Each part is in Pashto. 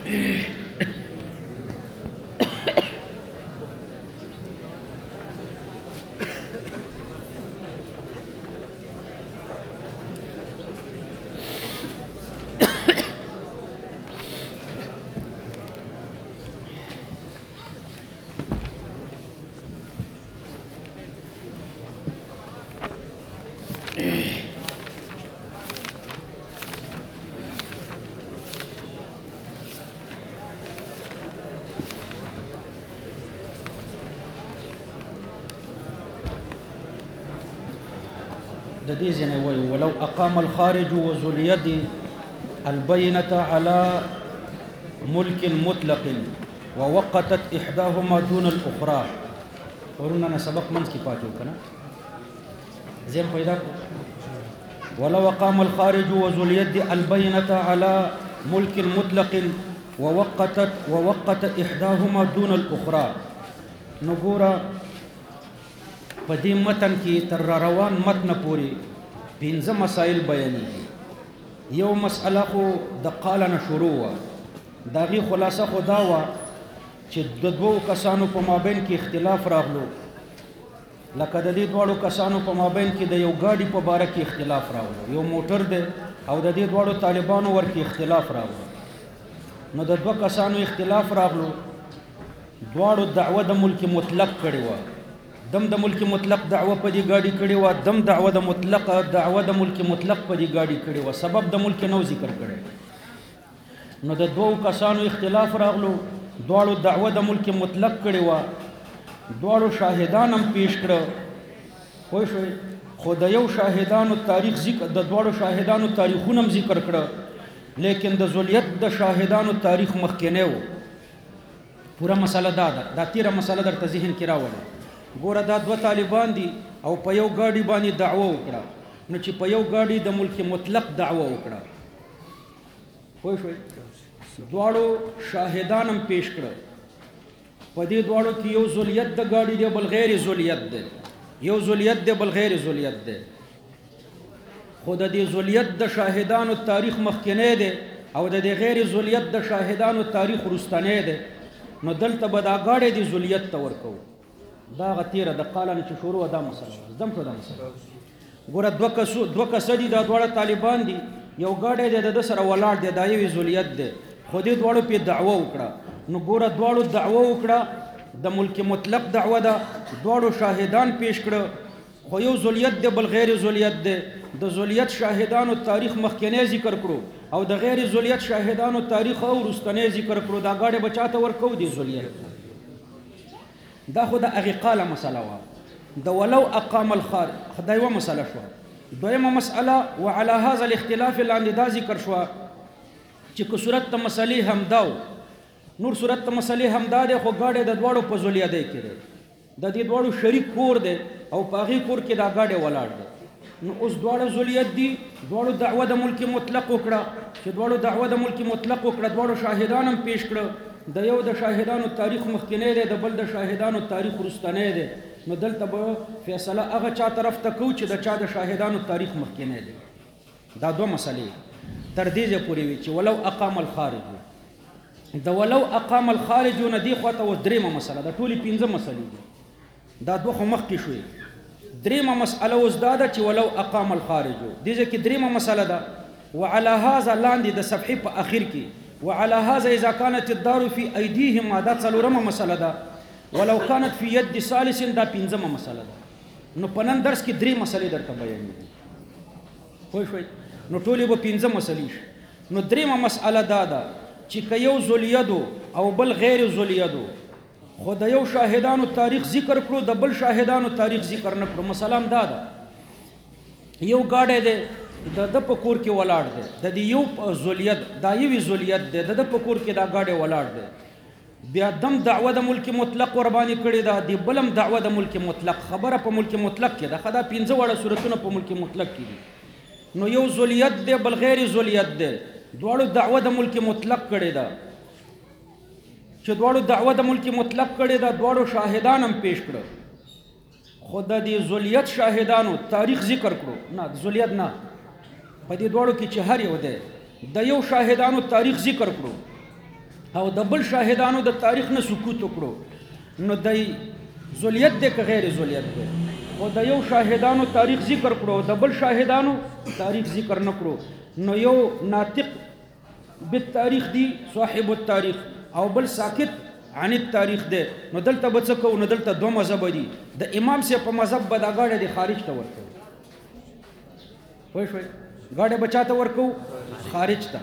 د دې ځنه وایي ولو اقام الخارج وذو اليد البينة على ملك مطلق ووقتت احداهما دون الاخرى. ورنا سبق منځ کې پاتې وکړه زين پیدا ولو اقام الخارج وذو اليد البينة على ملك مطلق ووقت احداهما دون الاخرى. نګورا په دې متن کې تر روان متن پورې پنځه مسائل بیانېږي. یو مسأله خو د قال نه شروع وه، د هغې خلاصه خو دا وه چې د دوو کسانو په مابین کې اختلاف راغلو، لکه د دې دواړو کسانو په مابین کې د یو ګاډي په باره کې اختلاف راغلو، یو موټر دی او د دې دواړو طالبانو ورکې اختلاف راغلو. نو د دوه کسانو اختلاف راغلو، دواړو دعوه د ملک مطلق کړې وه، دم د ملک مطلق دعوه په دې ګاډي کړې وه، دم دعوه د ملک مطلق په دې ګاډي کړې وه، سبب د ملک نو ذکر کړی. نو د دوو کسانو اختلاف راغلو، دواړو دعوه د ملک مطلق کړې وه، دواړو شاهدان هم پیش کړه، پوه شوئ، خو د یو شاهدانو تاریخ ذکر د دواړو شاهدانو تاریخونه هم ذکر کړه، لیکن د ذولیت د شاهدانو تاریخ مخکینی و. پوره مسله دا ده، دا تیره مسله درته ذهن کې راوړه. ګوره دا دوه طالبان دي او په یو ګاډي باندې دعوه وکړه، نو چې په یو ګاډي د ملک مطلق دعوه وکړه، پوه شوئ، دواړو شاهدان هم پیش کړه. په دې دواړو کې یو ذولیت د ګاډي دی بل غیر ذولیت دی، یو ذولیت دی بل غیر ذولیت دی، خو د دې ذولیت د شاهدانو تاریخ مخکینی دی او د دې غیر ذولیت د شاهدانو تاریخ وروستنی دی. نو دلته به دا ګاډی د ذولیت ته ورکوو. دا غتیره د قاله نه چې شروع دا مسله زدم شو دا مسله. ګوره دوه کسه دي، دا دواړه طالبان دي، یو ګاډی دی د ده سره ولاړ دی، دا یو ذولیت دی، خو دې دواړو پې دعوه وکړه. نو ګوره دواړو دعوه وکړه، د ملک مطلق دعوه ده، دواړو شاهدان پیش کړه، خو یو ذولیت دی بل غیر ذولیت دی. د ذولیت شاهدانو تاریخ مخکینی ذکر کړو او د غیر ذولیت شاهدانو تاریخ او وروستنی ذکر کړو. دا ګاډی به چاته ورکوو؟ دې ذولیت. دا خو د هغې قاله مسله وه. د ولو اقام الخارج دا یوه مسله شوه. دویمه مسأله وعلى هذا الاختلاف لاندې دا ذکر شوه چې که صورت د مسلې همدا و، نور صورت د مسلې همدا دی، خو ګاډی د دواړو په ذولیدۍ کې دی، د دې دواړو شریک کور دی او په هغې کور کې دا ګاډی ولاړ دی. نو اوس دواړه ذولیت دي، دواړو دعوه د ملک مطلق وکړه، چې دواړو دعوه د ملک مطلق وکړه، دواړو شاهدان هم پیش کړه، د یو د شاهدانو تاریخ مخکینی دی، د بل د شاهدانو تاریخ وروستنی دی. نو دلته به فیصله هغه چا طرف ته کوو چې د چا د شاهدانو تاریخ مخکینی دی. دا دوه مسلې تر دې ځای پورې وي چې ولو اقام الخارج. د ولو اقام الخارج نه دې خواته اوس درېیمه مسله ده، ټولې پنځه مسلې دي، دا دوه خو مخکې شوې. درېیمه مسأله اوس دا ده چې ولو اقام الخارج. دې ځای کې درېیمه مسله ده وعلى هذا لاندې د صفحې په اخر کې وعلى هذا اذا كانت الدار في ايديهما، دا څلورمه مسله ده. ولو كانت في يد ثالث، دا پنځمه مسله ده. نو په نن درس کې درې مسلې درته بیانېږي، پوه شوئ، نو ټولې به پنځه مسلې شي. نو درېیمه مسأله دا ده چې که یو ذولیدو او بل غیر ذولیدو، خو د یو شاهدانو تاریخ ذکر کړو، د بل شاهدانو تاریخ ذکر نه کړو. مثلا دا ده یو ګاډی دی، د ده په کور کې ولاړ دی، د دې یو ذولیت، دا یوې ذولیت دی، د ده په کور کې دا ګاډی ولاړ دی، بیا دم دعوه د ملک مطلق ور باندې کړې ده، د بلم دعوه د ملک مطلق. خبره په ملک مطلق کې ده، دا پنځه واړه صورتونه په ملک مطلق کې دي. نو یو ذولیت دی بل غیر ذولیت دی، دواړو دعوه د ملک مطلق کړې ده. چې دواړو دعوه د ملک مطلق کړې ده، دواړو شاهدان هم پیش کړه، خو د دې ذولیت شاهدانو تاریخ ذکر کړو نه، د ذولیت نه، په دې دواړو کې چې هر یو دی د یو شاهدانو تاریخ ذکر کړو، او د بل شاهدانو د تاریخ نه سکوت وکړو نو دای ذلیت دی که غیر ذلیت دی او د یو شاهدانو تاریخ ذکر کړو د بل شاهدانو تاریخ ذکر نه کړو نو یو ناطق بالتاریخ دی صاحب التاریخ او بل ساکت عن التاریخ دی نو دلته به څه کوو نو دلته دوه مذهب دي د امام صاحب په مذهب به دا ګاډی د خارج ته ورکوو پوه شوئ ګاډی به چا ته ورکوو خارج ته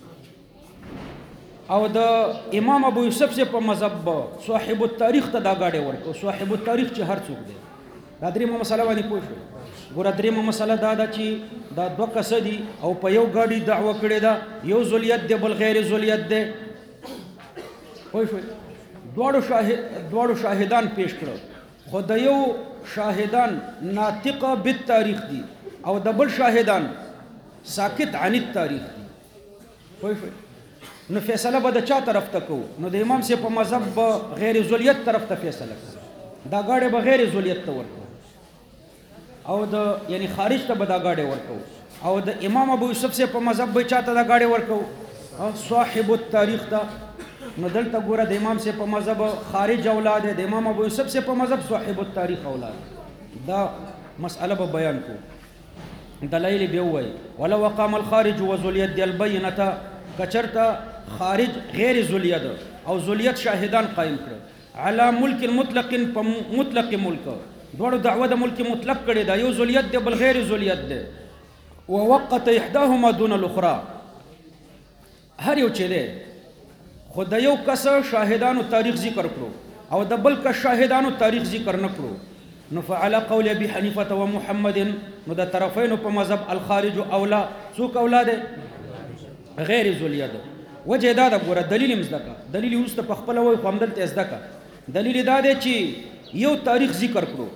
او د امام ابو یوسف سے په مذهب صاحب التاریخ ته دا ګاډی ورکوو صاحب التاریخ چې هر څوک دی دا دریمه مسله باندې پوه شو ګوره دریمه مسله دا ده چې دا دوه کسه دي او په یو ګاډي دعوه کړې ده یو ذلیت دی بل غیر ذلیت دی پوه شوئ دواړو شاهدان پیش کړو خو د یو شاهدان ناطق بالتاریخ دي او د بل شاهدان ساکت عن التاریخ دي پوه شوئ نو فیصله به د چا طرف ته کوو نو د امام صاحب په مذهب به غیر ذلیت طرف ته فیصله کوو دا ګاډی به غیر ذلیت ته ورکوو او د یعنی خارج ته به دا ګاډی ورکوو او د امام ابو یوسف صاحب په مذهب به چا ته دا ګاډی ورکوو صاحب التاریخ ته نو دلته ګوره د امام صاحب په مذهب خارج اولاد دی د امام ابو یوسف صاحب په مذهب صاحب التاریخ اولاد دا مسأله به بیان کو دلایل به وایي ولو وقام الخارج وذلیت دی البینه کچرته خارج غیر ذلیت او ذلیت شاهدان قائم کړ على ملک مطلق مطلق ملک دوړو دعوه د ملک مطلق کړي دا یو ذلیت دی بل غیر ذلیت دی ووقت احداهما دون الاخرى هر یو چې دی خو د یو کس شاهدانو تاریخ ذکر کړو او د بل کس شاهدانو تاریخ ذکر نه کړو نو فعلى قول ابي حنيفه ومحمد نو د طرفین په مذهب الخارج اولا څوک اولا دی غیر ذلیت وجه دا د ګوره دلیل مزدکا دلیل اوس په خپل وای خو همدلته ازدکا دلیل دا دی چې یو تاریخ ذکر کړو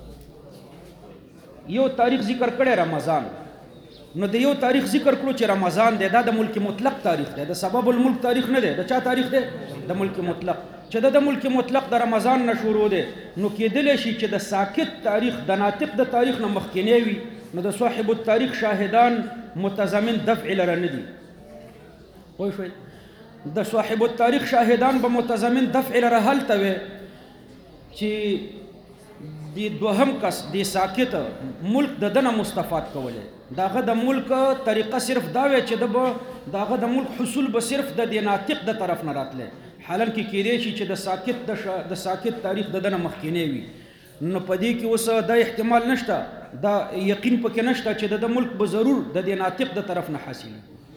یو تاریخ ذکر کړي رمضان نو د یو تاریخ ذکر کړو چې رمضان دی دا د ملک مطلق تاریخ دی د سبب الملک تاریخ نه دی د چا تاریخ دی د ملک مطلق چې د ملک مطلق د رمضان نه شروع دی نو کېدلی شي چې د ساکت تاریخ د ناطق د تاریخ نه مخکینی وي نو د صاحب التاریخ شاهدان متضمن دفع لره نه دي پوه شوئ د صاحب التاریخ شاهدان به متضمن دفع لره هلته وي چې د دوهم کس د ساکت ملک د دنه مستفاد کولی داغه د ملک طریقه صرف دا وی چې داغه د ملک حصول به صرف د ناطق د طرف نه راتله حالانکه کېدای شي چې د ساکت تاریخ د دنه مخکینی وي نو په دې کې اوس دا احتمال نشته دا یقین پکې نشته چې د ملک به ضرور د ناطق د طرف نه حاصل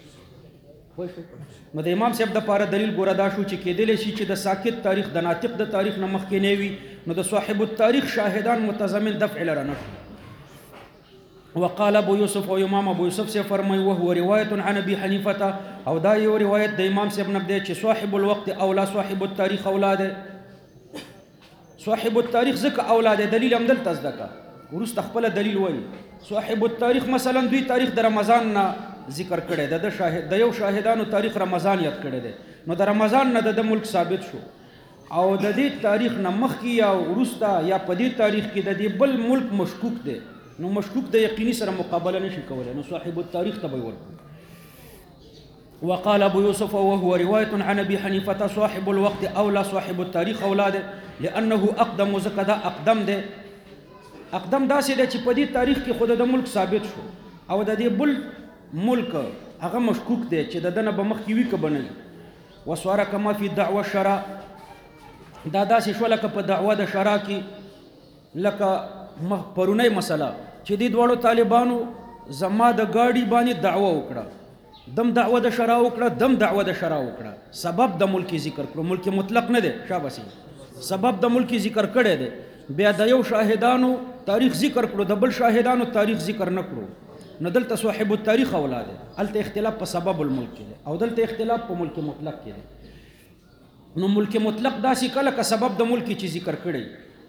نو د امام صاحب د پاره دلیل ګوره دا شو چې کېدلی شي چې د ساکت تاریخ د ناطق د تاریخ نه مخکینی وي نو د صاحب التاریخ شاهدان متضمن دفع لره نه شو وقال ابو يوسف او امام ابو يوسف سے فرمای وهو روایت عن ابي حنیفه او دا یو روایت د امام صاحب نه دی چې صاحب الوقت اولا صاحب التاریخ اولاد صاحب التاریخ ځکه اولاد دلیل هم دلته ځکه ورسته خپل دلیل وایي صاحب التاریخ مثلا دوی تاریخ د رمضان نه ذکر کړي د شاهد د یو شاهدانو تاریخ رمضان یاد کړي دي نو د رمضان نه د ملک ثابت شو او د دې تاریخ نه مخکې یا ورسته یا په دې تاریخ کې د دې بل ملک مشکوک دی نو مشکوک د یقیني سره مقابله نشي کولای نو صاحب التاریخ ته وایي وقال ابو يوسف وهو روايه عن ابي حنيفه صاحب الوقت اولى صاحب التاريخ اولاده لانه اقدم زکدا اقدم ده اقدم داسې ده چې په دې تاریخ کې خود د ملک ثابت شو او د دې بل ملک هغه مشکوک دی چې د دنه به مخکې وي که بنل وسواره کما فی دعوه الشرع دا داسې شو لکه په دعوه د شرع کې لکه پرونی مسله چې دې دواړو طالبانو زما د ګاډي باندې دعوه وکړه دم دعوه د شرع وکړه دم دعوه د شرع وکړه سبب د ملک ذکر کړو ملک مطلق نه دی شاباسي سبب د ملک ذکر کړی دی بیا د یو شاهدانو تاریخ ذکر کړو د بل شاهدانو تاریخ ذکر نه کړو نو دلته صاحب التاریخ اولاد الته اختلاف په سبب الملک دی او دلته اختلاف په ملک مطلق کې دی نو ملک مطلق داسې کله که سبب د ملک چې ذکر کړی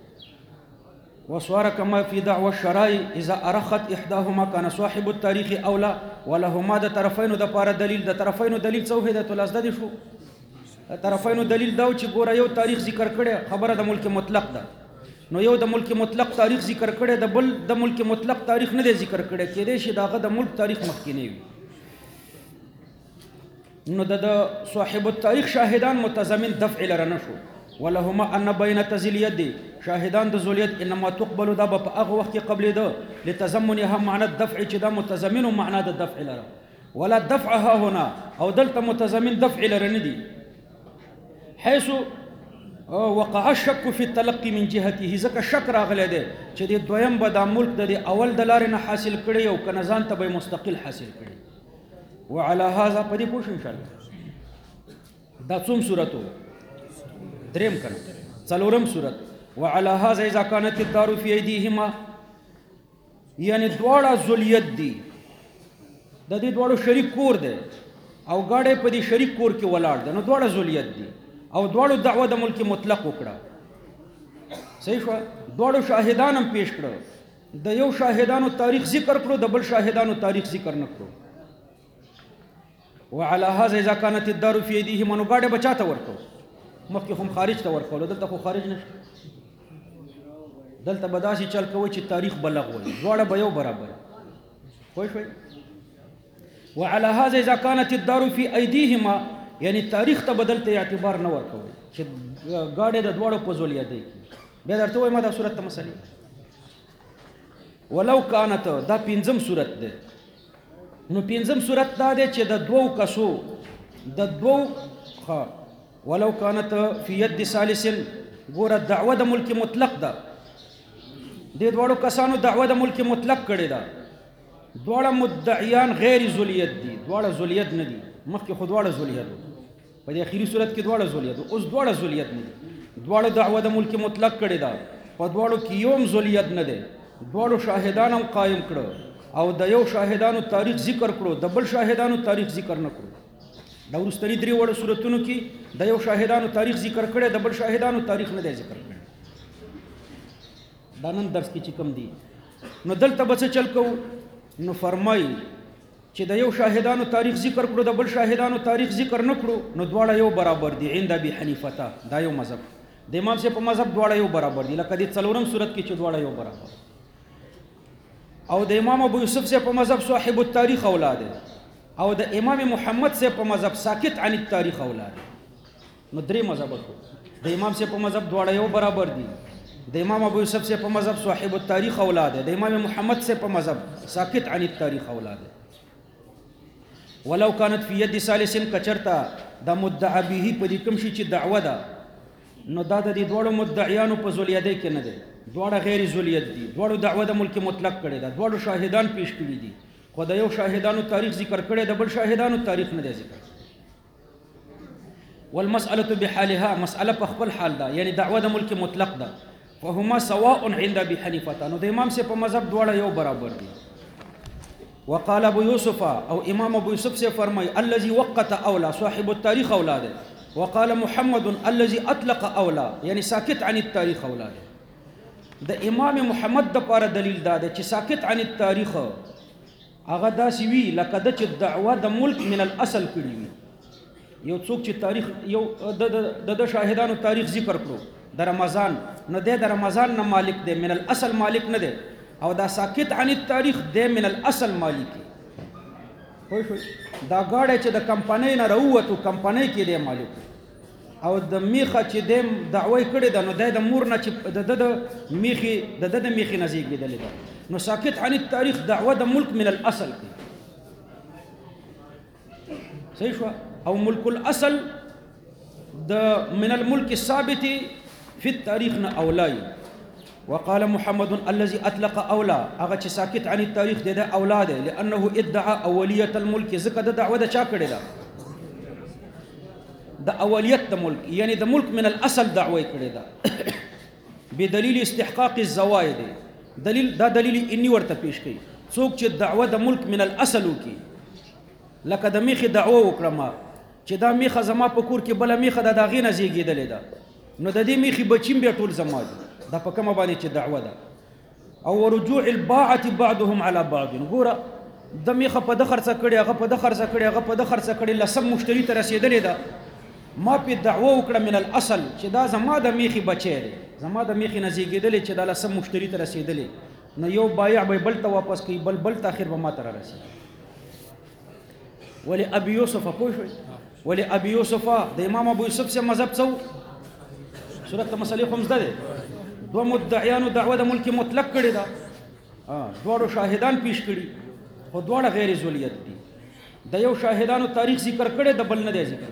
وصار كما في دعوى الشرائع اذا ارخت احداهما كان صاحب التاريخ اولى ولهما د طرفین د پاره دلیل د طرفین دلیل څه وحدت الاسد شو طرفین دلیل دا چې ګوره یو تاریخ ذکر کړي خبره د ملک مطلق ده نو یو د ملک مطلق تاریخ ذکر کړي د بل د ملک مطلق تاریخ نه دی ذکر کړي کېدای شي داغه د ملک تاریخ مخکینی وي نو د صاحب التاریخ شاهدان متضمن دفع لره نشو ولهما ان بین تزل ید شاهدان د ذولیت انما تقبل دا په هغه وخت کې قبل ده لتضمنها معنى الدفع چې دا متضمن معنى د دفع لره ولا دفعها هنا او دلته متضمن دفع لره نه دي حيث وقع الشك في التلقي من جهته ځکه شک راغلی دی چې د دویم به دا ملک د اول د لارې نه حاصل کړی او که نه ځان ته به مستقل حاصل کړي وعلى هذا په دې پوه شو انشاءالله دا څوم صورت و دریم کنه څلورم صورت وعلى هذا اذا كانت الدار في ايديهما یعنی دواړه ذولیت دي د دې دواړو شریک کور دی او ګاډی په دې شریک کور کې ولاړ دی نو دواړه ذولیت دي او دواړو دعوه د ملک مطلق وکړه صحیح شو دواړو شاهدان هم پیش کړو د یو شاهدانو تاریخ ذکر کړو د بل شاهدانو تاریخ ذکر نه کړو وعلى هذا اذا كانت الدار في ايديهما نو ګاډی بچاته ورکو مخکې هم خارج ته ورکول دلته خو خارج نشته دلته به داسې چل کوي چې تاریخ بلغ وي دواړه به یو برابر پوه شوئ وعلى هذا اذا كانت الدار في ايديهما یعنی تاریخ ته بدلته اعتبار نه ورکوي چې ګاډی د دواړو په ذولیت دی بیا درته وایم دا صورت ته مسلې ولو كانت دا پنځم صورت دی نو پنځم صورت دا دی چې د دوو کسو د دوو ولو كانت في يد ثالث ګوره دعوه د ملک مطلق ده د دواړو کسانو دعوه د ملک مطلق کړې ده دواړه مدعیان غیر ذولیت دي دواړه ذولیت نه دي مخکې خو دواړه ذولیت په دې اخیری صورت کې دواړه ذولیت اوس دواړه ذولیت نه دي دواړه دعوه د ملک مطلق کړې ده په دواړو کې یوم ذولیت نه دی دواړو شاهدان هم قایم کړو او د یو شاهدانو تاریخ ذکر کړو د بل شاهدانو تاریخ ذکر نه کړو دا وروستنی درې وړو صورتونو کې د یو شاهدانو تاریخ ذکر کړی د بل شاهدانو تاریخ نه دی ذکر کړی دا نن درس کې چې کوم دي نو دلته به څه چل کوو نو فرمایي چې د یو شاهدانو تاریخ ذکر کړو د بل شاهدانو تاریخ ذکر نه کړو نو دواړه یو برابر دي عند ابي حنیفه دا یو مذهب د امام صاحب په مذهب دواړه یو برابر دي لکه د څلورم صورت کې چې دواړه یو برابر او د امام ابو یوسف صاحب په مذهب صاحب التاریخ اولاد او د امام محمد صاحب په مذهب ساکت عن التاریخ اولاد نو درې مذهب د امام صاحب په مذهب دواړه یو برابر دي د امام ابو یوسف صاحب په مذهب صاحب التاریخ اولاد د امام محمد صاحب په مذهب ساکت عن التاریخ اولاد ولو كانت في يد ثالث کچرتا د مدعا به په دې کوم شي چې دعوه ده نو دا د دې دوړو مدعیانو په ذولیت کې نه ده دوړه غیر ذولیت دي دوړو دعوه د ملک مطلق کړي ده دوړو شاهدان پیش کړي دي خو د یو شاهدانو تاریخ ذکر کړي د بل شاهدانو تاریخ نه دی ذکر والمساله بحالها مساله په خپل حال ده یعنی دعوه د ملک مطلق ده فهما سواء عند ابي حنیفه نو د امام سے په مذهب دوړه یو برابر دي وقال ابو يوسف او امام ابو يوسف سے فرمای الذي وقت اولى صاحب التاريخ اولاده وقال محمد الذي اطلق اولى یعنی ساکت عن التاريخ اولاده د امام محمد د پاره دلیل دا چې ساکت عن التاريخ هغه داسې وی لکه د چې دعوه د ملک من الاصل کړی وي یو څوک چې تاریخ یو د شاهدانو تاریخ ذکر کړو د رمضان نو د رمضان نه مالک دی من الاصل مالک نه دی او دا ساکت عن التاریخ دی من الاصل مالک خو دا ګاډی چې د کمپنۍ نه راووتو کمپنۍ کې دی مالک او د میخه چې د دعوی کړی ده نو د مور نه چې د میخي د میخي نه زیږېدلی ده نو ساکت عن التاریخ دعوه د ملک من الاصل کې صحیح شو او ملک الاصل د من الملك الثابت في التاريخ اولای وقال محمد الذي اطلق اولى هغه چې ساکت عن التاريخ د اولاد لانه ادعى اوليه الملك زکه د دعوه د چا کړی ده د اولیت د ملک یعنی د ملک من الاصل دعوه کړی ده بدلیل استحقاق الزوائد دلیل دا دلیل انی ورته پیش کړي څوک چې دعوه د ملک من الاصل وکي لکه د میخي دعوه وکړه چې دا میخه زما په کور کې بل میخه د داغې نه زیږېدلې ده نو د دې میخي بچیم بیا ټول زما دي دا په کومه باندې چې دعوه ده او ورجوع الباعه بعضهم على بعض ګوره د میخه په د خرڅه کړي هغه په د خرڅه کړي هغه په د خرڅه کړي لسم مشتری ته رسیدلې ده ما په دعوه وکړه من الاصل چې دا زما د میخي بچی دی زما د میخي نه زیږېدلې چې دا لسم مشتری ته رسیدلې نو یو بایع به بل ته واپس کوي بل ته اخر به ما ته رسي ولی ابي یوسف پوه شئ ولی ابي یوسف د امام ابو یوسف سے مذهب څو صورت مسلې خو مزده ده دوه مدعیانو دعوه د ملک مطلق کړی دا دواړو شاهدان پیش کړي خو دواړه غیر زولیت دي د یو شاهدانو تاریخ ذکر کړي د بل نه دی ذکر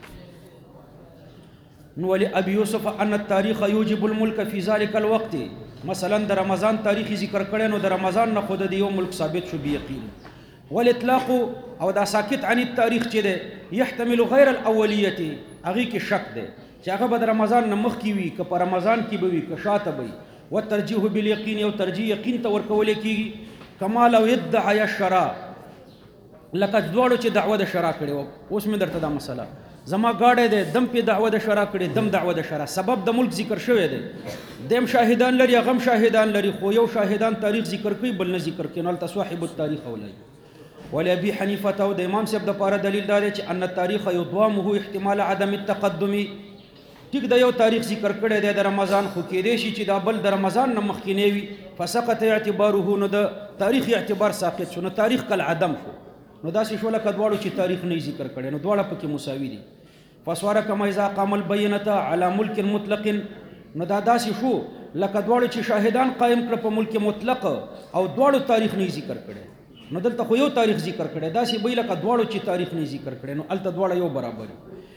نو ولی ابي یوسف ان التاريخ يوجب الملك في ذلك الوقت مثلا د رمضان تاریخ ذکر کړي نو د رمضان نه خود د یو ملک ثابت شو بيقين والاطلاق او دا ساکت عن التاريخ چې ده يحتمل غیر الاوليه هغه کې شک ده چې هغه به د رمضان نه مخکې وي که په رمضان کې به وي که شاته به وي والترجیح بالیقین یو ترجیح یقین ته ورکول کېږي کما لو ادعى الشرع لکه دواړو چې دعوه د شرع کړې وه اوس مې درته دا مسله زما ګاډی دی دم پې دعوه د شرع کړې دم دعوه د شرع سبب د ملک ذکر شوی دی دیم شاهدان لري هغه هم شاهدان لري خو یو شاهدان تاریخ ذکر کوي بل نه ذکر کوي نو هلته صاحب التاریخ ولري ولی ابي حنیفه او د امام صاحب دپاره دلیل دا دی چې ان التاریخ یضامه احتمال عدم التقدم ټیک د یو تاریخ ذکر کړی دی د رمضان خو کېدی شي چې دا بل د رمضان نه مخکینی وي فسقط اعتباره نو د تاریخ اعتبار ساقط شو نو تاریخ کالعدم شو نو داسې شو لکه دواړو چې تاریخ نه ذکر کړی نو دواړه پکې مساوي دي فصار کما اذا قام البینه على ملک مطلق نو دا داسې شو لکه دواړو چې شاهدان قائم کړ په ملک مطلق او دواړو تاریخ نه ذکر کړی نو دلته خو یو تاریخ ذکر کړی داسې به لکه دواړو چې تاریخ نه ذکر کړی نو الته دواړه یو برابر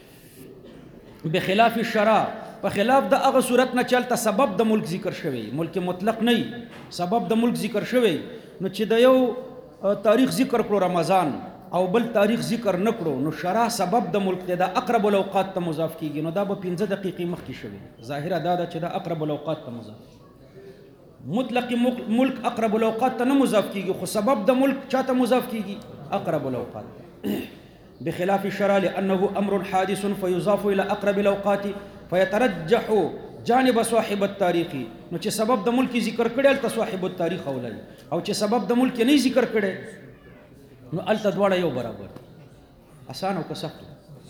بخلاف الشرع په خلاف د هغه صورت نه چلته سبب د ملک ذکر شوی ملک مطلق نه سبب د ملک ذکر شوی نو چې د یو تاریخ ذکر کړو رمضان او بل تاریخ ذکر نکړو نو شرع سبب د ملک دی دا اقرب الاوقات ته مضاف کیږي نو دا به 15 دقیقې مخکې شوی ظاهره دا ده چې دا اقرب الاوقات ته مضاف مطلق ملک اقرب الاوقات ته نه مضاف کیږي خو سبب د ملک چاته مضاف کیږي اقرب الاوقات بخلاف الشرع لأنه أمر حادث فيضاف إلى أقرب الأوقات فيترجح جانب صاحب التاريخ نو چې سبب د ملک ذکر کړي الته صاحب التاريخ اولای او چې سبب د ملک نه ذکر کړي نو الته دواړه یو برابر آسان او که سخت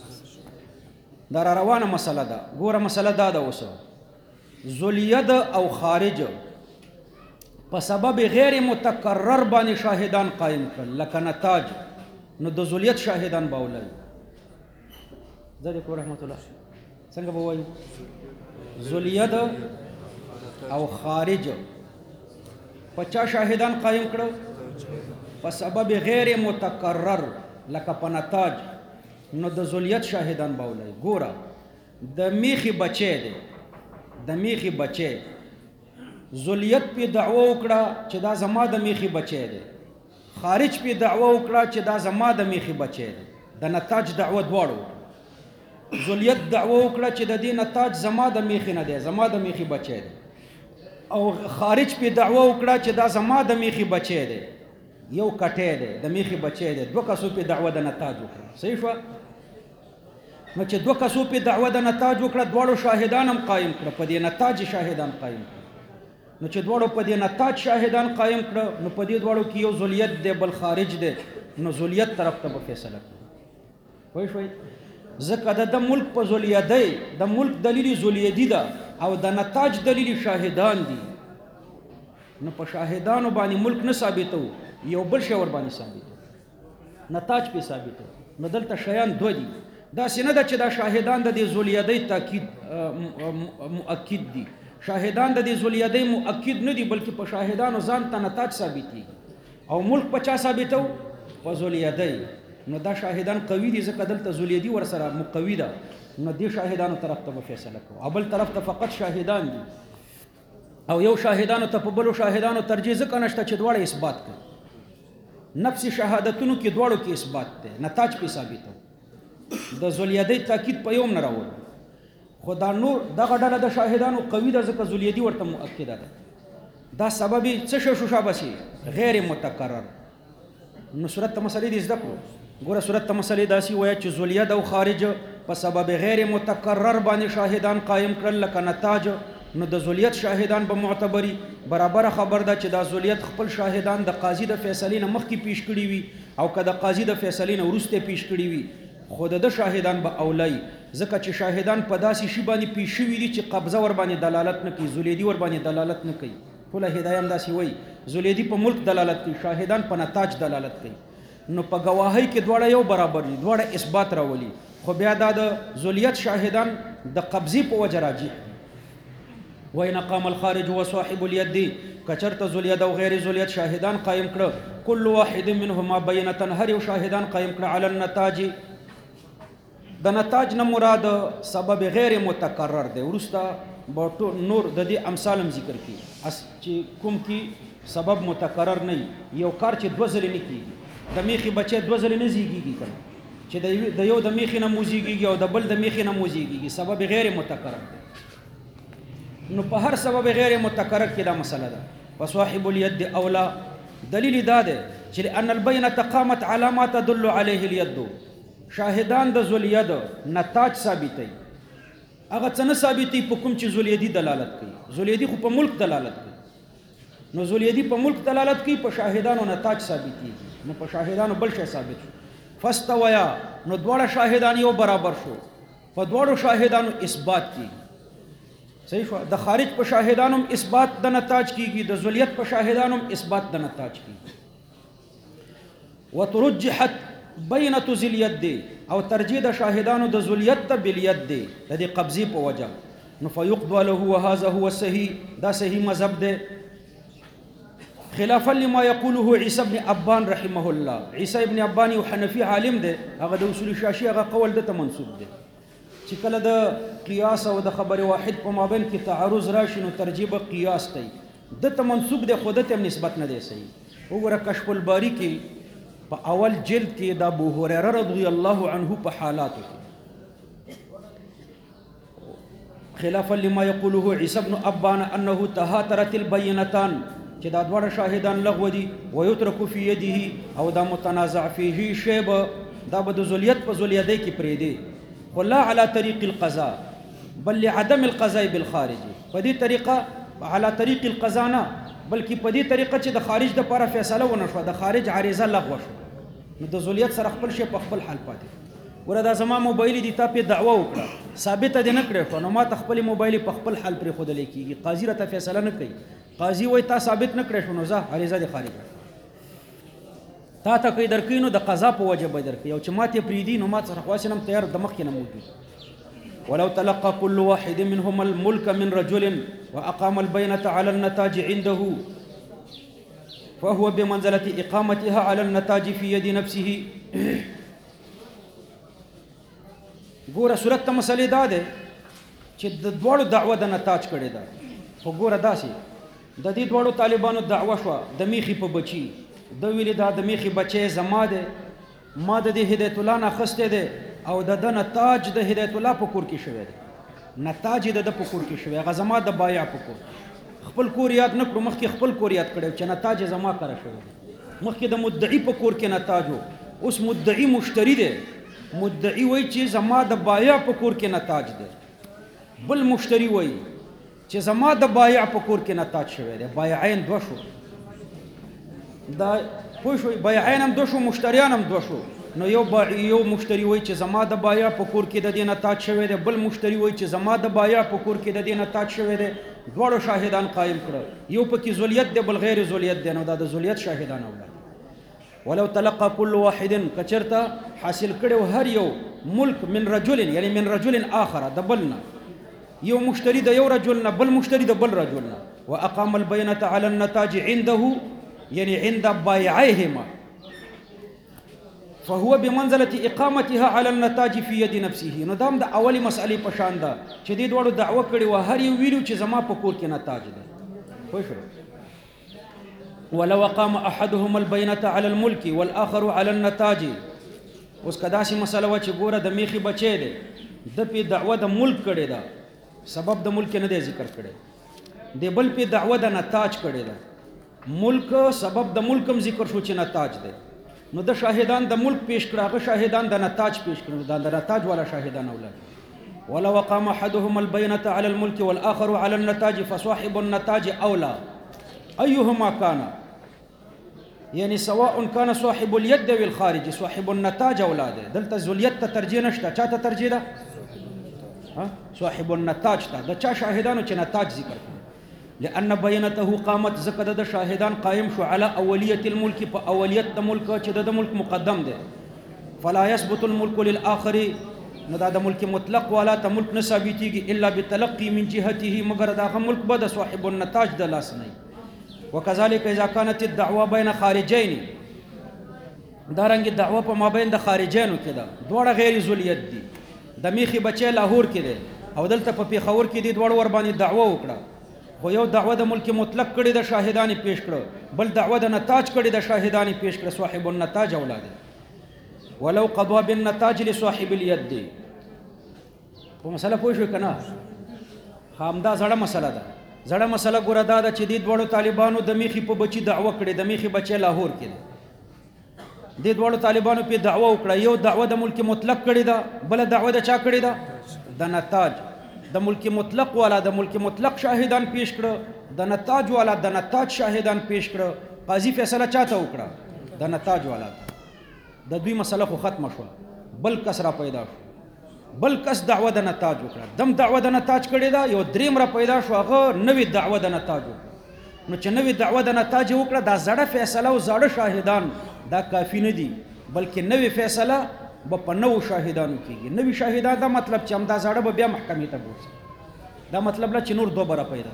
دا روانه مسله ده ګوره مسله دا ده اوس ذوالید او خارج په سبب غیر متکرر باندې شاهدان قائم کړل لکه نتاج نو د ذولیت شاهدان باولای ذلک ورحمت الله څنګه به وایو ذولیت او خارج په چا شاهدان قائم کړو په سبب غیر متکرر لکه په نتاج نو د ذولیت شاهدان باولای ګوره د میخي بچی دی د میخي بچی ذولیت په دعوه وکړه چې دا زما د میخي بچی دی خارج په دعوه وکړه چې دا زما د میخي بچی دی د نتاج دعوه دواړو ذولیت دعوه وکړه چې د دې نتاج زما د میخي نه دی زما د میخي بچی دی او خارج په دعوه وکړه چې دا زما د میخي بچی دی یو کټی دی د میخي بچی دی دوه کسو په دعوه د نتاج وکړه صحیح شو نو چې دوه کسو په دعوه د نتاج وکړه دواړو شاهدان هم قائم کړه په دې نتاج شاهدان قائم کړه نو چې دواړو په دې نتاج شاهدان قائم کړه نو په دې دواړو کې یو ذولیت دی بل خارج دی نو ذولیت طرف ته به فیصله کوي پوه شوئ ځکه د ملک په ذولیدۍ د ملک دلیل ذولیدي ده او د نتاج دلیل شاهدان دي نو په شاهدانو باندې ملک نه ثابتو یو بل شی ور باندې ثابتو نتاج په ثابتو نو دلته شیان دوه دي داسې نه ده چې دا شاهدان د دې ذولیدۍ تاکید مؤکد دي شاهدان د دې ذولیدۍ مؤکد نه دي بلکې په شاهدانو ځان ته نتاج ثابتېږي او ملک په چا ثابتو په ذولیدۍ نو دا شاهدان قوي دي ځکه دلته ذولیدي ورسره مقوي ده نو دې شاهدانو طرف ته به فیصله کوو او بل طرف ته فقط شاهدان دي او یو شاهدانو ته په بلو شاهدانو ترجیح ځکه نشته چې دواړه اثبات کوي نفس شهادتونو کې دواړو کې اثبات دی نتاج پې ثابتو د ذولیدۍ تاکید په یوم نه راوړو خو دا نور دغه ډله د شاهدانو قوي ده ځکه ذولیدي ورته مؤکده ده دا سبب څه شو شابسي غیر متکرر نو صورت ته مسلې دې زده کړو ګوره صورت ته مسلې داسې وایه چې ذولیت او خارج په سبب غیر متکرر باندې شاهدان قائم کړل لکه نتاج نو د ذولیت شاهدان به معتبري برابر خبر ده چې دا ذولیت خپل شاهدان د قاضي د فیصلې نه مخکې پیش کړي وي او که د قاضي د فیصلې نه وروسته پیش کړي وي خو د شاهدان به اولای ځکه چې شاهدان په داسې شي باندې پیش شوي دي چې قبضه ور باندې دلالت نه کوي ذولیدي ور باندې دلالت نه کوي ټوله هدايه هم داسې وایي ذولیدي په ملک دلالت کوي شاهدان په نتاج دلالت کوي نو په گواهی کې دواړه یو برابر دي، دواړه اثبات راولي، خو بیا دا د ذلیت شاهدان د قبضی په وجه راجح دي. وإن قام الخارج وصاحب اليد کچرته ذلیت او غیر ذلیت شاهدان قائم کړه، كل واحد منهما بینه هر یو شاهدان قائم کړه علی النتاج، د نتاج نه مراد سبب غیر متکرر دی. ورسته به نور د دې امثالم ذکر کی چې کوم کی سبب متکرر نه یو کار چې دوه ځلې نه کیږي، د میخي بچی دوه ځلې نه زیږیږي کنه چې د یو د میخي نه موزیږي او د بل د میخي نه موزیږي، سبب غیر متکرر دی. نو په هر سبب غیر متکرر کې دا مسله ده. وصاحب اليد اولا دلیل دا ده چې ان البینه قامت على ما تدل عليه اليد، شاهدان د ذلیت نتاج ثابتي، هغه څه نه ثابتي په کوم چې ذلیدی دلالت کوي. ذلیدی خو په ملک دلالت کوي، نو ذلیدی په ملک دلالت کوي، په شاهدانو نتاج ثابتي، نو په شاهدانو بل شی ثابت شو. فاستویا نو دواړه شاهدان یو برابر شو، په دواړو شاهدانو اثبات کیږي. صحیح شو، د خارج په شاهدانو اثبات د نتاج کیږي، د ذلیت په شاهدانو اثبات د نتاج کیږي. وترجحت بینه ذی الید، او ترجیح د شاهدانو د ذلیت ته بالید دی، د دې قبضی په وجه. نو فیقضى له وهذا هو الصحیح، دا صحیح مذهب دی. خلافا لما يقوله عیسی ابن ابان رحمه الله، عیسی ابن ابان یو حنفی عالم دی، هغه د اصول شاشی هغه قول د ته منسوب دی چې کله د قیاس او د خبر واحد په مابین کې تعارض راشي نو ترجیح قیاس دی، د ته منسوب دی، خود ته نسبت نه دی صحیح. وګوره کشف الباری کې په اول جلد کې د ابو هريره رضی الله عنه په حالاتو کې خلافا لما يقوله عيسى بن ابان انه تهاترت البينتان، چې دا دواړه شاهدان لغو دي، ويترك في يده او دا متنازع فيه شیب، دا به د ذلیت په ذلیدۍ کې پرېږدي، ولا على طریق القضاء بل لعدم القضاء بالخارج، په دې طریقه على طریق القضاء نه بلکې په دې طریقه چې د خارج د لپاره فیصله ونه شوه، د خارج عریضه لغوه شو، نو د ذلیت سره خپل شی په خپل حال پاتې. ګوره دا زما موبایل دی، تا پې دعوه وکړه ثابته دې نه کړې شوه، نو ما ته خپل موبایل په خپل حال پرېښودلی کېږي، قاضي راته فیصله نه کوي. قاضي وایي تا ثابت نه کړې شو نو ځه عریضه دې خارج کړه، تا ته کوي درکوي نو د قضا په وجه به درکوي، او چې ما ته پرېږدي نو ما سره خو هسې نه تیار د مخکې نه موجود. ولو تلقى كل واحد منهم الملك من رجل وأقام البينة على النتاج عنده فهو بمنزلة إقامتها على النتاج في يد نفسه. ګوره صورت ته مسئلې دا ده چې د دواړو دعوه د نتاج کړې ده، خو ګوره داسې د دې دواړو طالبانو دعوه شوه د میخي په بچي، د ویلې دا د میخي بچی زما دی، ما د دې هدایت الله نه اخیستی دی، او د ده نتاج د هدایت الله په کور کې شوی دی، نتاج یې د ده په کور کې شوی، هغه زما د بایع په کور. خپل کور یاد نه کړو، مخکې خپل کور یاد کړی چې نتاج زما کره شوی دی. مخکې د مدعي په کور کې نتاج و، اوس مدعي مشتری دی، مدعي وایي چې زما د بایع په کور کې نتاج دی، بل مشتری وایي چې زما د بایع په کور کې نتاج شوی دی. بایعین دوه شو، دا پوه شوئ، بایعین هم دوه شو، مشتریان هم دوه شو. نو یو مشتری وایي چې زما د بایع په کور کې د دې نتاج شوی دی، بل مشتری وایي چې زما د بایع په کور کې د دې نتاج شوی دی. دواړو شاهدان قائم کړه، یو پکې ذلیت دی بل غیر ذلیت دی، نو دا د ذلیت شاهدان اولاد. ولو تلقى كل واحد کچرته حاصل کړو هر یو ملک من رجل، یعنی من رجل آخر، د بلنا یو مشتری د یو رجل نه، بل مشتری د بل رجل نه، واقام البينة على النتاج عنده، یعنی عند بایعهما، فهو بمنزلة اقامتها على النتاج في يد نفسه. نو دام د اولی مسئلې په شان ده چې دې دواړو دعوه کړې وه، هر یو ویلو چې زما په کور کې نتاج ده. پوه شو؟ ولو قام احدهم البينة على الملك والاخر على النتاج. اوس که داسې مسله وه چې ګوره د میخي بچی دی، د پې دعوه د ملک کړې ده، سبب د ملک نه دی ذکر کړی، د بل پې دعوه د نتاج کړې ده، ملک سبب د ملک هم ذکر شو چې نتاج دی، نو د شاهدان د ملک پیش کړه، هغه شاهدان د نتاج پیش کړه، دا د نتاج والا شاهدان اولاد. ولو قام احدهم البينة على الملك والاخر على النتاج فصاحب النتاج اولى ايهما كان، یعنی سواء كان صاحب اليد والخارج، صاحب النتاج اولاد. دلته ذلیت ته ترجیح نشته، چا ته ترجیح ده؟ صاحب النتاج ته، د چا شاهدانو چې نتاج ذکر کړي. لأن بینته قامت ځکه د شاهدان قائم شو علی اولیت الملک په اولیت د ملک چې د ملک مقدم دی فلا يثبت الملك للآخر نو دا د ملک مطلق والا ته ملک نه ثابتېږي الا بالتلقي من جهته مگر دغه ملک به د صاحب النتاج د لاس نه وكذلك اذا كانت الدعوه بين خارجين دارنګ دعوه په مابین د خارجینو کې ده دوړه غیر ذلیت دي د میخي بچی لاهور کې ده او دلته په پیښور کې دي دوړ ور باندې دعوه وکړه خو یو دعوه د ملک مطلق کړي د شاهدان پیش کړه بل دعوه د نتاج کړي د شاهدان پیش کړه صاحب النتاج اولاد ولو قضى بالنتاج لصاحب اليد په مسله پوه شو کنه همدا زړه مسله ده زړه مسله ګوره دا ده چې د دوړو طالبانو د میخي په بچی دعوه کړي د میخي بچی لاهور کې د دوړو طالبانو په دعوه وکړه یو دعوه د ملک مطلق کړي ده بل دعوه د چا کړي ده د نتاج د ملک مطلق والا د ملک مطلق شاهدان پیش کړه د نتاج والا د نتاج شاهدان پیش کړه قاضي فیصله چاته وکړه د نتاج والا د دوی مسله خو ختمه شو بل کس را پیدا شو بل کس دعوه د نتاج وکړه دم دعوه د نتاج کړي دا یو دریم را پیدا شو هغه نوې دعوه د نتاج نو چې نوې دعوه د نتاج وکړه دا زړه فیصله او زړه شاهدان دا کافی نه دي بلکې نوې فیصله په نوو شاهدانو کېږي نوې شاهدان دا مطلب چې همدا زړه به بیا محکمې ته بوځي دا مطلب لا چې نور دوباره پیدا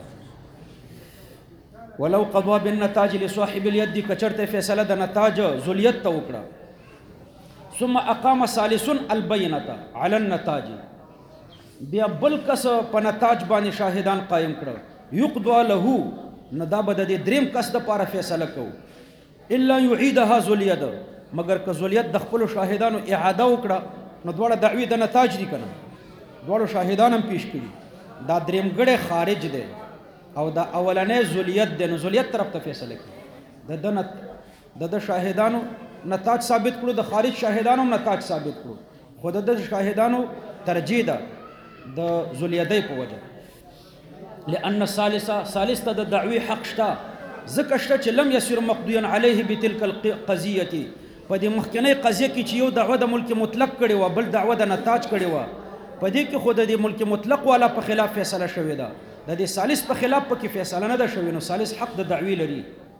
ولو قضى بالنتاج لصاحب اليد کچرته فیصله د نتاج ذلیت ته وکړه ثم اقام ثالث البينه على النتاج بیا بل کس په نتاج باندې شاهدان قائم کړه يقضى له ندا بد د دریم کس د پاره فیصله کو الا يعيدها ذلیت مگر که ذلیت د خپل شاهدانو اعاده وکړه نو دواړه دعوی د نتاج دي کنه دواړو شاهدان هم پیش کړي دا دریم ګړې خارج دی او دا اولنې ذلیت دی نو ذلیت طرف ته فیصله کوي د شاهدانو نتاج ثابت کړو د خارج شاهدانو نتاج ثابت کړو خود د شاهدانو ترجیح ده د ذلیدی په وجه لأن ثالث ته د دعوی حق شته ځکه شته چې لم يسر مقضيا عليه بتلك القضيه په دې مخکنی قضیه کې چې یو دعوه د ملک مطلق کړي و بل دعوه د نتاج کړي و په دې کې خود د ملک مطلق والا په خلاف فیصله شوې ده د دې ثالث په خلاف په کې فیصله نه ده شوې نو ثالث حق د دعوی لري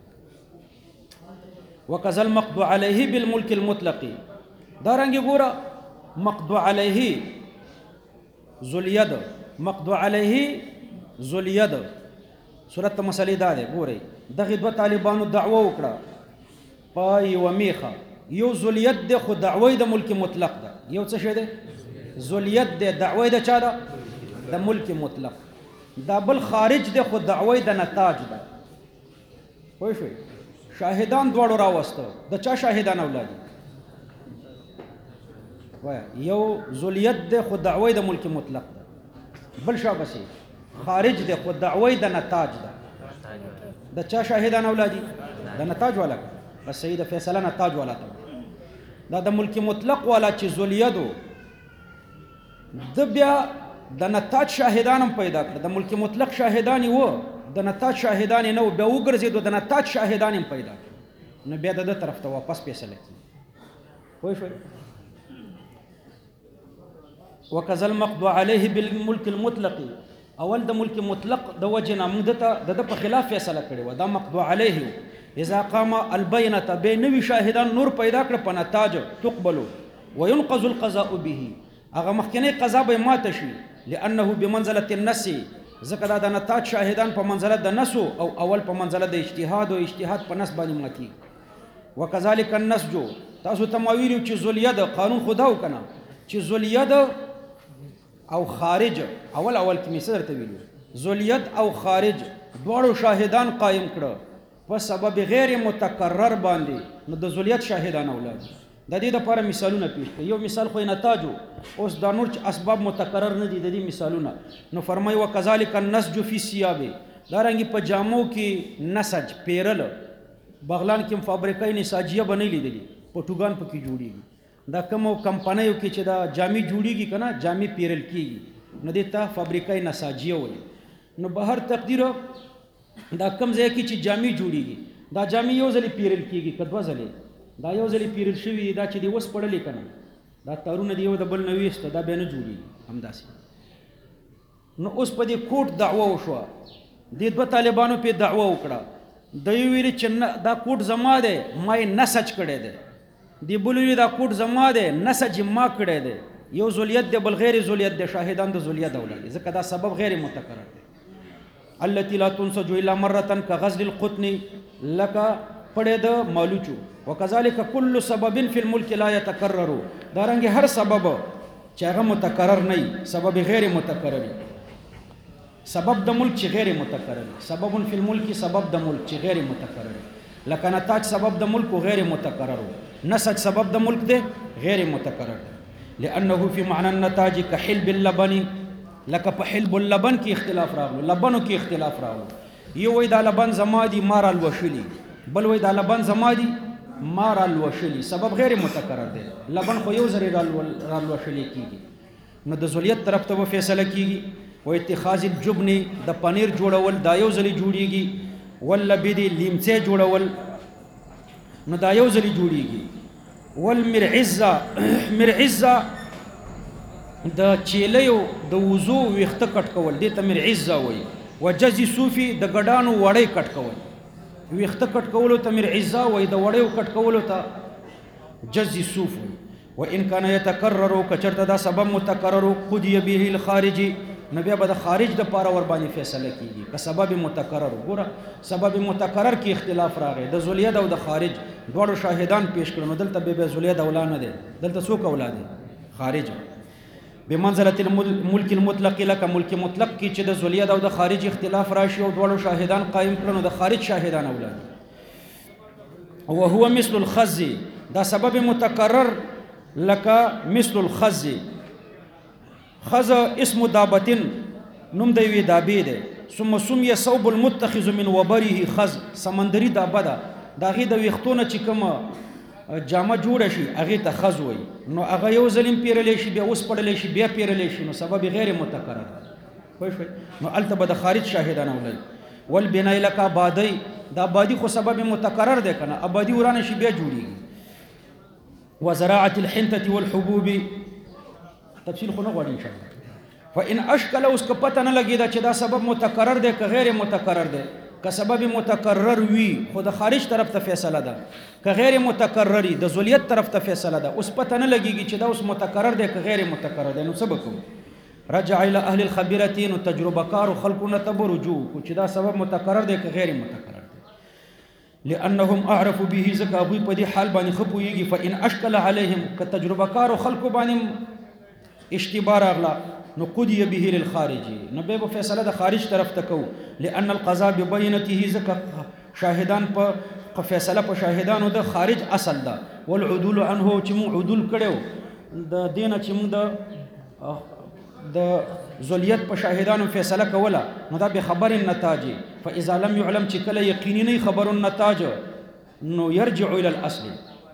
وكذا المقضى عليه بالملك المطلق دارنګ ګوره مقضى عليه ذلیت مقضى عليه ذلیت صورت مسلې دا ده ګورئ دغه دوه طالبانو دعوه وکړه په یو میخه یو ذلیت ده خو دعوی د ملک مطلق ده یو څه شه ده ذلیت ده دعوی د چا ده د ملک مطلق دا بل خارج ده خو دعوی د نتاج ده پوه شئ شاهدان دواړو راوسته د چا شاهدان اولاد وای یو ذلیت ده خو دعوی د ملک مطلق ده بل شابسي خارج ده خو دعوی د نتاج ده د چا شاهدان اولادي د نتاج والا بس سید فیصله نتاج والا ته دا د ملک مطلق والا چې ذلیدو د بیا د نتاج شاهدان هم پیدا کړ د ملک مطلق شاهدان وو د نتاج شاهدان نه بیا وګرځیدو د نتاج شاهدان هم پیدا کړ نو بیا د طرف ته واپس فیصله کړي پوه شئ وكذا المقضى عليه بالملك المطلق اول د ملک مطلق د وجه نه موږ ته د په خلاف فیصله کړې و دا مقضى عليه اذا قام البينه بين شاهدان نور پیدا کړ په نتاج تقبل وينقض القضاء به هغه مخکنی قضا به ماته شي لانه بمنزله النص ځکه دا د نتاج شاهدان په منزله د نص او اول په منزله د اجتهاد او اجتهاد په نص باندې ماتي وكذلك النسج تاسو تماویل چې ذلیت قانون خدا وکنه چې ذلیت او خارج اول کې مثال ته ویلو ذلیت او خارج دواړو شاهدان قائم کړه په سبب غیر متکرر باندې نو د ذلیت شاهدان اولاد د دې لپاره مثالونه پیش کړي یو مثال خو نتاجو اوس د نور اسباب متکرر نه دي د دې مثالونه نو فرمای وکذالک النسج فی الثياب دارنګ په جامو کې نسج پیرل بغلان کې فابریکای نساجیه بنېلې دي پټوګان پکې جوړیږي دا کوم کمپنیو کې چې دا جامې جوړیږي کنه جامې پیرل کیږي نو دې ته فابریکای نساجیه وایي نو بهر تقدیر دا کم ځای کې چې جامې جوړیږي دا جامې یو ځلې پیرل کیږي کدو ځلې دا یو ځلې پیرل شوی دا چې دی وس پړلې کنه دا تارونه دی یو د بل نوېست دا به نه جوړیږي همداسې نو اوس په دې کوټ دعوه وشوه دې دوه طالبانو په دعوه وکړه د یو ویلي چې دا کوټ زما دی ما یې نسج کړی دی دی بل ویلي دا کوټ زما دی نسج یې ما کړی دی یو ذلیت دی بل غیر ذلیت دی شاهدان د ذلیت اولاد دي ځکه دا سبب غیر متکرر دی التي لا تنسج الا مره كغزل القطن لك پړې د مالوچو وكذلك كل سبب في الملك لا يتكرر دا رنګ هر سبب چې هغه متکرر نه سبب غیر متکرر سبب د ملک چې غیر متکرر سبب في الملك سبب د ملک چې غیر متکرر لکه نتاج سبب د ملک غیر متکرر نسج سبب د ملک دی غیر متکرر لانه في معنى النتاج كحلب اللبن لکه په حلب اللبن کې اختلاف راغلو لبنو کې اختلاف راغلو یو وای دا لبن زما دي مار الوشلی بل وای دا لبن زما دي مار الوشلی سبب غیر متکرر دی لبن خو یو ځری الوشلی کیږي نو د ذلیت طرف ته فیصله کیږي و اتخاذ الجبن د پنیر جوړول دا یو ځلی جوړیږي واللبد لیمڅه جوړول نو دا یو ځلی جوړیږي والمرعزه مرعزه د چیلیو د وضو ویخته کټ کول دې ته مرعزه وایي وجزي صوفي د ګډانو وړۍ کټ کول ویخته کټ کولو ته مرعزه وایي د وړیو کټ کولو ته جزي صوف وایي وان كان يتكرر کچرته دا سبب متکرر قضي به الخارجي نو بیا به د خارج د پاره ور باندې فیصله کیږي که سبب متکرر ګوره سبب متکرر کې اختلاف راغی د ذلیت او د خارج دوړو شاهدان پیش کړو نو دلته به ذلیت اولاد نه دي دلته څوک اولاد دي خارج بمنزله الملك المطلق لك ملك مطلق کی چې د ذلیت او د خارج اختلاف راشي او دوړو شاهدان قائم کړنو د خارج شاهدان اولاد وهو مثل الخز دا سبب متکرر لك مثل الخز خز اسم دابتن نوم د وی دابې ده ثم سمي صوب المتخذ من وبره خز سمندري دابه ده داغه د ویختونه چې کوم جامه جوړ شي هغه ته خز وي نو هغه یو ظلم پیرلې شي بیا اوس پړلې شي بیا پیرلې شي نو سبب غیر متکرر خوښ نو التبه د خارج شاهدان اولای والبناء لك بادي دا بادي خو سبب متکرر ده کنه ابادي ورانه شي بیا جوړي وزراعه الحنطه والحبوب تفصیل خو نه غواړي ان شاء الله فان اشكل اوس که پته نه لګی دا چې دا سبب متکرر ده که غیر متکرر ده که سبب متکرر وي خو د خارج طرف ته فیصله ده که غیر متکرری د ذلیت طرف ته فیصله ده اوس پته نه لګیږي چې دا اوس متکرر ده که غیر متکرر ده نو سبب کوم رجع الى اهل الخبيره نو تجربه کار خلقونه تبرجو چې دا سبب متکرر ده که غیر متکرر ده لانهم اعرفوا به زکه ابوی په دې حال باندې خپويږي فان اشكل عليهم که تجربه کار خلق باندې اشتباه راغلا نو قضي به للخارجي نو به فیصله د خارج طرف ته کو لان القضاء ببينته زکه شاهدان په فیصله په شاهدانو د خارج اصل ده والعدول عنه چې مو عدول کړو د دینه چې مو د ذلیت په شاهدانو فیصله کوله نو دا به خبر النتاج فاذا لم يعلم چې کله یقیني نه خبر النتاج نو يرجع الى الاصل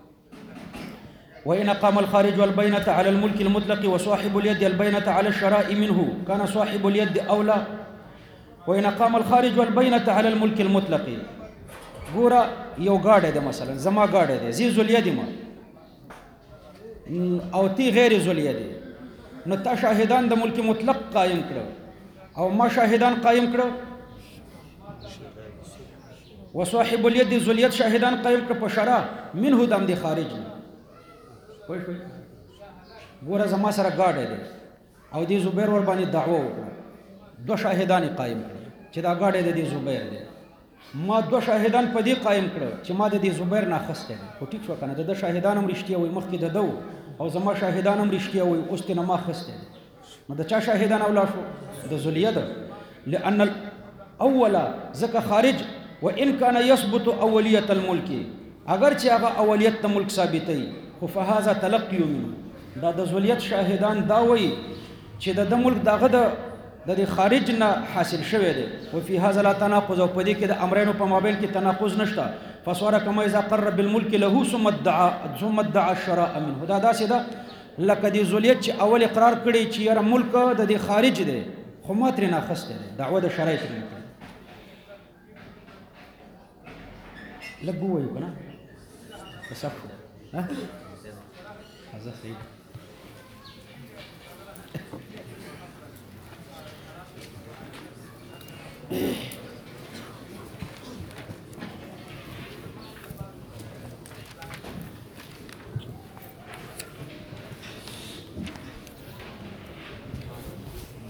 وإن قام الخارج والبينة على الملك المطلق وصاحب اليد البينة على الشراء منه كان صاحب اليد أولى وإن قام الخارج والبينة على الملك المطلق ګوره یو گاډی دی مثلا زما گاډی دی زی ذلیت ما او تی غیر ذلیت دی نو تا شاهدان د ملک مطلق قائم کړو او ما شاهدان قائم کړو وصاحب اليد ذلیت شاهدان قائم کړو په شرع منه دم دی خارج ګوره زما سره گاډی دی او دی زبیر ور باندې دعوه وکړه دو شاهدان قائم کړو چې دا گاډی دی زبیر دی ما دو شاهدان په دې قائم کړو چې ما د دې زبیر نه خسته دي خو ټیک شو کنه د شاهدان هم رښتیا وي مخکې د دو او زما شاهدان هم رښتیا وي اوس ته ما خسته دي نو د چا شاهدان اولا شو د ذلیت لان الاول زکه خارج وان كان يثبت اوليه الملك اگر چې هغه اولیت د ملک ثابتای خو فهذا تلقي منه دا د ذلیت شاهدان دا وایي چې د ملک دغه د خارج نه حاصل شوی دی او فی هذا لا تناقض او په دې کې د امرینو په مابین کې تناقض نشته فصار كما اذا قر بالملك له ثم ادعى الشراء منه دا داسې ده لکه د ذلیت چې اول اقرار کړي چې یاره ملک د خارج دی خو ما ترې نه اخیستی دی دعوه د شرع ترې نه کړې لږ ووایو که نه که صف شو ها؟